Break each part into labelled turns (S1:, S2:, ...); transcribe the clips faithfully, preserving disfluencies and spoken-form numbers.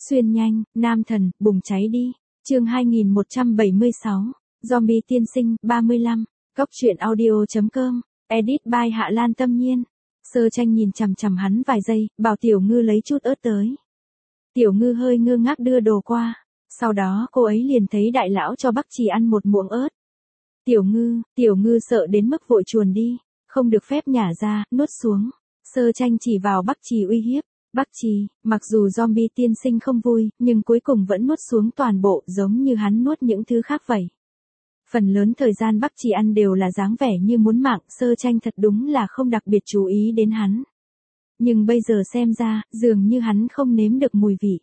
S1: Xuyên nhanh, nam thần, bùng cháy đi. Chương hai nghìn một trăm bảy mươi sáu. Zombie tiên sinh, ba mươi lăm. Cốc truyện audio chấm com. Edit by Hạ Lan Tâm Nhiên. Sơ Tranh nhìn chằm chằm hắn vài giây, bảo Tiểu Ngư lấy chút ớt tới. Tiểu Ngư hơi ngơ ngác đưa đồ qua. Sau đó cô ấy liền thấy đại lão cho Bắc Trì ăn một muỗng ớt. Tiểu Ngư, Tiểu Ngư sợ đến mức vội chuồn đi. Không được phép nhả ra, nuốt xuống. Sơ Tranh chỉ vào Bắc Trì uy hiếp. Bắc Trì, mặc dù zombie tiên sinh không vui, nhưng cuối cùng vẫn nuốt xuống toàn bộ giống như hắn nuốt những thứ khác vậy. Phần lớn thời gian Bắc Trì ăn đều là dáng vẻ như muốn mạng, Sơ Tranh thật đúng là không đặc biệt chú ý đến hắn. Nhưng bây giờ xem ra, dường như hắn không nếm được mùi vị.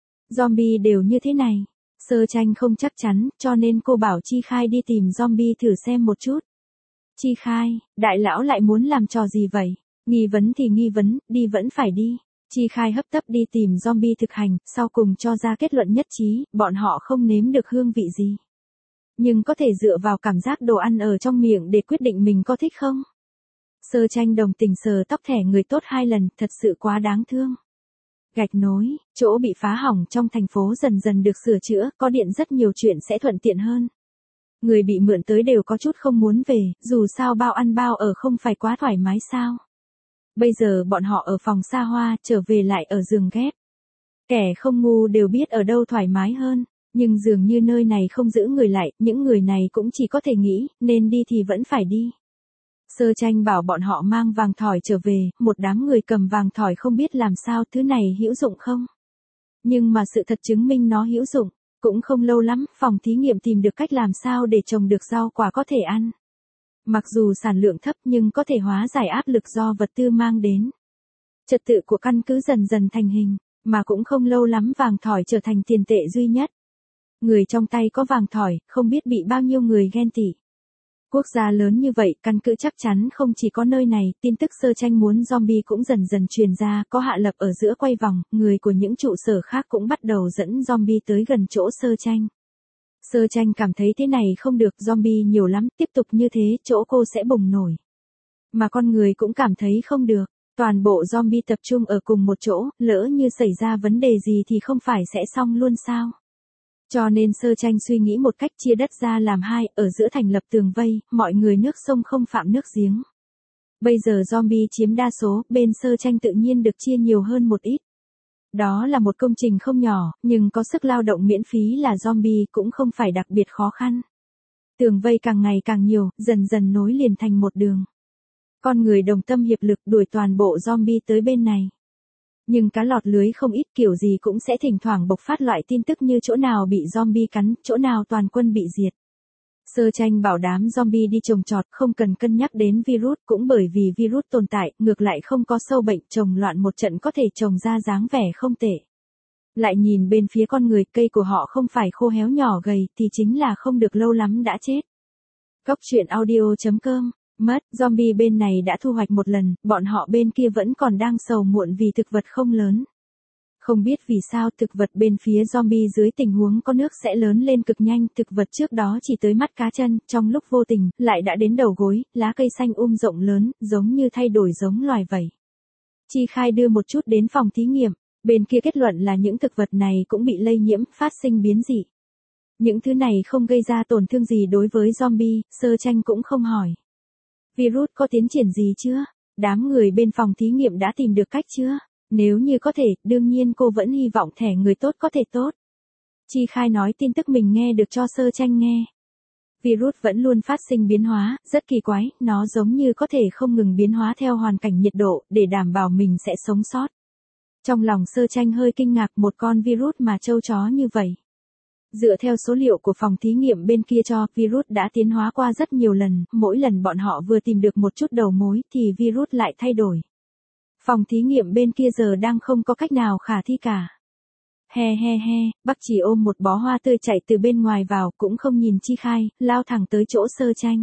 S1: Zombie đều như thế này. Sơ Tranh không chắc chắn, cho nên cô bảo Chi Khai đi tìm zombie thử xem một chút. Chi Khai, đại lão lại muốn làm trò gì vậy? Nghi vấn thì nghi vấn, đi vẫn phải đi. Chi Khai hấp tấp đi tìm zombie thực hành, sau cùng cho ra kết luận nhất trí, bọn họ không nếm được hương vị gì. Nhưng có thể dựa vào cảm giác đồ ăn ở trong miệng để quyết định mình có thích không? Sơ Tranh đồng tình sờ tóc thẻ người tốt hai lần, thật sự quá đáng thương. Gạch nối, chỗ bị phá hỏng trong thành phố dần dần được sửa chữa, có điện rất nhiều chuyện sẽ thuận tiện hơn. Người bị mượn tới đều có chút không muốn về, dù sao bao ăn bao ở không phải quá thoải mái sao. Bây giờ bọn họ ở phòng xa hoa, trở về lại ở giường ghép. Kẻ không ngu đều biết ở đâu thoải mái hơn, nhưng dường như nơi này không giữ người lại, những người này cũng chỉ có thể nghĩ, nên đi thì vẫn phải đi. Sơ Tranh bảo bọn họ mang vàng thỏi trở về, một đám người cầm vàng thỏi không biết làm sao, thứ này hữu dụng không? Nhưng mà sự thật chứng minh nó hữu dụng, cũng không lâu lắm, phòng thí nghiệm tìm được cách làm sao để trồng được rau quả có thể ăn. Mặc dù sản lượng thấp nhưng có thể hóa giải áp lực do vật tư mang đến. Trật tự của căn cứ dần dần thành hình, mà cũng không lâu lắm vàng thỏi trở thành tiền tệ duy nhất. Người trong tay có vàng thỏi, không biết bị bao nhiêu người ghen tị. Quốc gia lớn như vậy, căn cứ chắc chắn không chỉ có nơi này, tin tức Sơ Tranh muốn zombie cũng dần dần truyền ra, có Hạ Lập ở giữa quay vòng, người của những trụ sở khác cũng bắt đầu dẫn zombie tới gần chỗ Sơ Tranh. Sơ Tranh cảm thấy thế này không được, zombie nhiều lắm, tiếp tục như thế, chỗ cô sẽ bùng nổi. Mà con người cũng cảm thấy không được, toàn bộ zombie tập trung ở cùng một chỗ, lỡ như xảy ra vấn đề gì thì không phải sẽ xong luôn sao? Cho nên Sơ Tranh suy nghĩ một cách chia đất ra làm hai, ở giữa thành lập tường vây, mọi người nước sông không phạm nước giếng. Bây giờ zombie chiếm đa số, bên Sơ Tranh tự nhiên được chia nhiều hơn một ít. Đó là một công trình không nhỏ, nhưng có sức lao động miễn phí là zombie cũng không phải đặc biệt khó khăn. Tường vây càng ngày càng nhiều, dần dần nối liền thành một đường. Con người đồng tâm hiệp lực đuổi toàn bộ zombie tới bên này. Nhưng cá lọt lưới không ít, kiểu gì cũng sẽ thỉnh thoảng bộc phát loại tin tức như chỗ nào bị zombie cắn, chỗ nào toàn quân bị diệt. Sơ Tranh bảo đám zombie đi trồng trọt, không cần cân nhắc đến virus, cũng bởi vì virus tồn tại, ngược lại không có sâu bệnh, trồng loạn một trận có thể trồng ra dáng vẻ không tệ. Lại nhìn bên phía con người, cây của họ không phải khô héo nhỏ gầy, thì chính là không được lâu lắm đã chết. Cốc truyện audio chấm com. Mất, zombie bên này đã thu hoạch một lần, bọn họ bên kia vẫn còn đang sầu muộn vì thực vật không lớn. Không biết vì sao thực vật bên phía zombie dưới tình huống có nước sẽ lớn lên cực nhanh, thực vật trước đó chỉ tới mắt cá chân, trong lúc vô tình, lại đã đến đầu gối, lá cây xanh um rộng lớn, giống như thay đổi giống loài vậy. Chi Khai đưa một chút đến phòng thí nghiệm, bên kia kết luận là những thực vật này cũng bị lây nhiễm, phát sinh biến dị. Những thứ này không gây ra tổn thương gì đối với zombie, Sơ Tranh cũng không hỏi. Virus có tiến triển gì chưa? Đám người bên phòng thí nghiệm đã tìm được cách chưa? Nếu như có thể, đương nhiên cô vẫn hy vọng thẻ người tốt có thể tốt. Chi Khai nói tin tức mình nghe được cho Sơ Tranh nghe. Virus vẫn luôn phát sinh biến hóa, rất kỳ quái, nó giống như có thể không ngừng biến hóa theo hoàn cảnh nhiệt độ, để đảm bảo mình sẽ sống sót. Trong lòng Sơ Tranh hơi kinh ngạc, một con virus mà trâu chó như vậy. Dựa theo số liệu của phòng thí nghiệm bên kia cho, virus đã tiến hóa qua rất nhiều lần, mỗi lần bọn họ vừa tìm được một chút đầu mối thì virus lại thay đổi. Phòng thí nghiệm bên kia giờ đang không có cách nào khả thi cả. He he he, Bắc Chỉ ôm một bó hoa tươi chạy từ bên ngoài vào, cũng không nhìn Chi Khai, lao thẳng tới chỗ Sơ Tranh.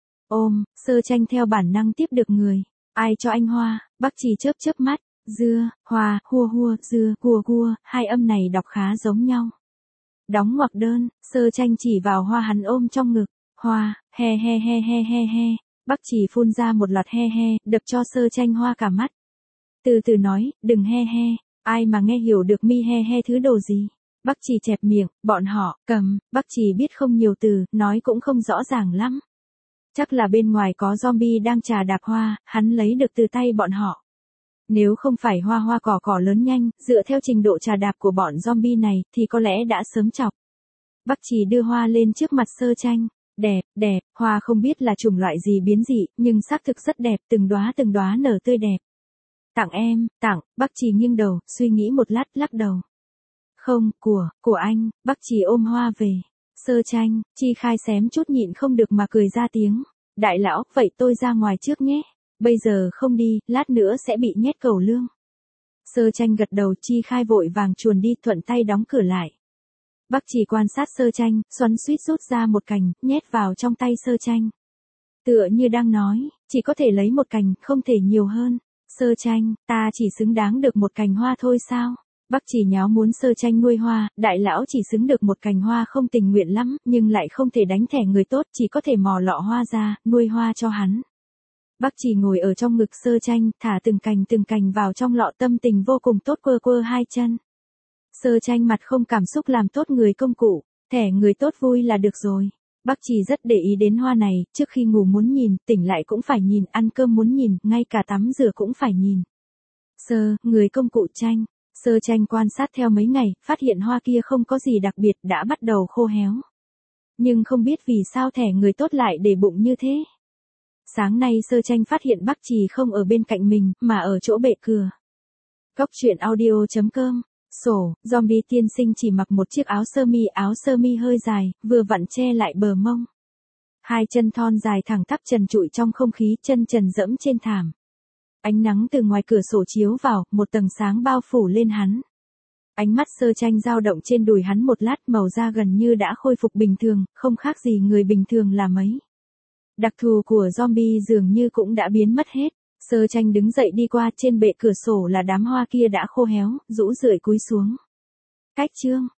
S1: Ôm, Sơ Tranh theo bản năng tiếp được người. Ai cho anh hoa? Bắc Chỉ chớp chớp mắt. Dưa, hoa, hua hua, dưa, gua gua, hai âm này đọc khá giống nhau. Đóng ngoặc đơn, Sơ Tranh chỉ vào hoa hắn ôm trong ngực. Hoa, he he he he he he. Bắc Chỉ phun ra một loạt he he, đập cho Sơ Tranh hoa cả mắt. Từ từ nói, đừng he he. Ai mà nghe hiểu được mi he he thứ đồ gì. Bác Trì chẹp miệng, bọn họ, cầm, bác Trì biết không nhiều từ, nói cũng không rõ ràng lắm. Chắc là bên ngoài có zombie đang chà đạp hoa, hắn lấy được từ tay bọn họ. Nếu không phải hoa hoa cỏ cỏ lớn nhanh, dựa theo trình độ chà đạp của bọn zombie này, thì có lẽ đã sớm chọc. Bác Trì đưa hoa lên trước mặt Sơ Tranh. Đẹp, đẹp, hoa không biết là chủng loại gì biến dị, nhưng xác thực rất đẹp, từng đóa từng đóa nở tươi đẹp. Tặng em, tặng, bác Trì nghiêng đầu, suy nghĩ một lát, lắc đầu. Không, của, của anh, bác Trì ôm hoa về. Sơ Tranh, Chi Khai xém chút nhịn không được mà cười ra tiếng. Đại lão, vậy tôi ra ngoài trước nhé. Bây giờ không đi, lát nữa sẽ bị nhét cầu lương. Sơ Tranh gật đầu, Chi Khai vội vàng chuồn đi, thuận tay đóng cửa lại. Bác Trì quan sát Sơ Tranh, xoắn xuýt rút ra một cành, nhét vào trong tay Sơ Tranh. Tựa như đang nói, chỉ có thể lấy một cành, không thể nhiều hơn. Sơ Tranh, ta chỉ xứng đáng được một cành hoa thôi sao? Bác Trì nháo muốn Sơ Tranh nuôi hoa, đại lão chỉ xứng được một cành hoa không tình nguyện lắm, nhưng lại không thể đánh thẻ người tốt, chỉ có thể mò lọ hoa ra, nuôi hoa cho hắn. Bác Trì ngồi ở trong ngực Sơ Tranh, thả từng cành từng cành vào trong lọ, tâm tình vô cùng tốt, quơ quơ hai chân. Sơ Tranh mặt không cảm xúc làm tốt người công cụ, thẻ người tốt vui là được rồi. Bác Trì rất để ý đến hoa này, trước khi ngủ muốn nhìn, tỉnh lại cũng phải nhìn, ăn cơm muốn nhìn, ngay cả tắm rửa cũng phải nhìn. Sơ, người công cụ Tranh. Sơ Tranh quan sát theo mấy ngày, phát hiện hoa kia không có gì đặc biệt, đã bắt đầu khô héo. Nhưng không biết vì sao thẻ người tốt lại để bụng như thế. Sáng nay Sơ Tranh phát hiện bác Trì không ở bên cạnh mình, mà ở chỗ bệ cửa. Góc truyện audio chấm com. Sổ, zombie tiên sinh chỉ mặc một chiếc áo sơ mi, áo sơ mi hơi dài, vừa vặn che lại bờ mông. Hai chân thon dài thẳng tắp trần trụi trong không khí, chân trần dẫm trên thảm. Ánh nắng từ ngoài cửa sổ chiếu vào, một tầng sáng bao phủ lên hắn. Ánh mắt Sơ Tranh dao động trên đùi hắn một lát, màu da gần như đã khôi phục bình thường, không khác gì người bình thường là mấy. Đặc thù của zombie dường như cũng đã biến mất hết. Sơ Tranh đứng dậy đi qua, trên bệ cửa sổ là đám hoa kia đã khô héo, rũ rượi cúi xuống. Cách chương.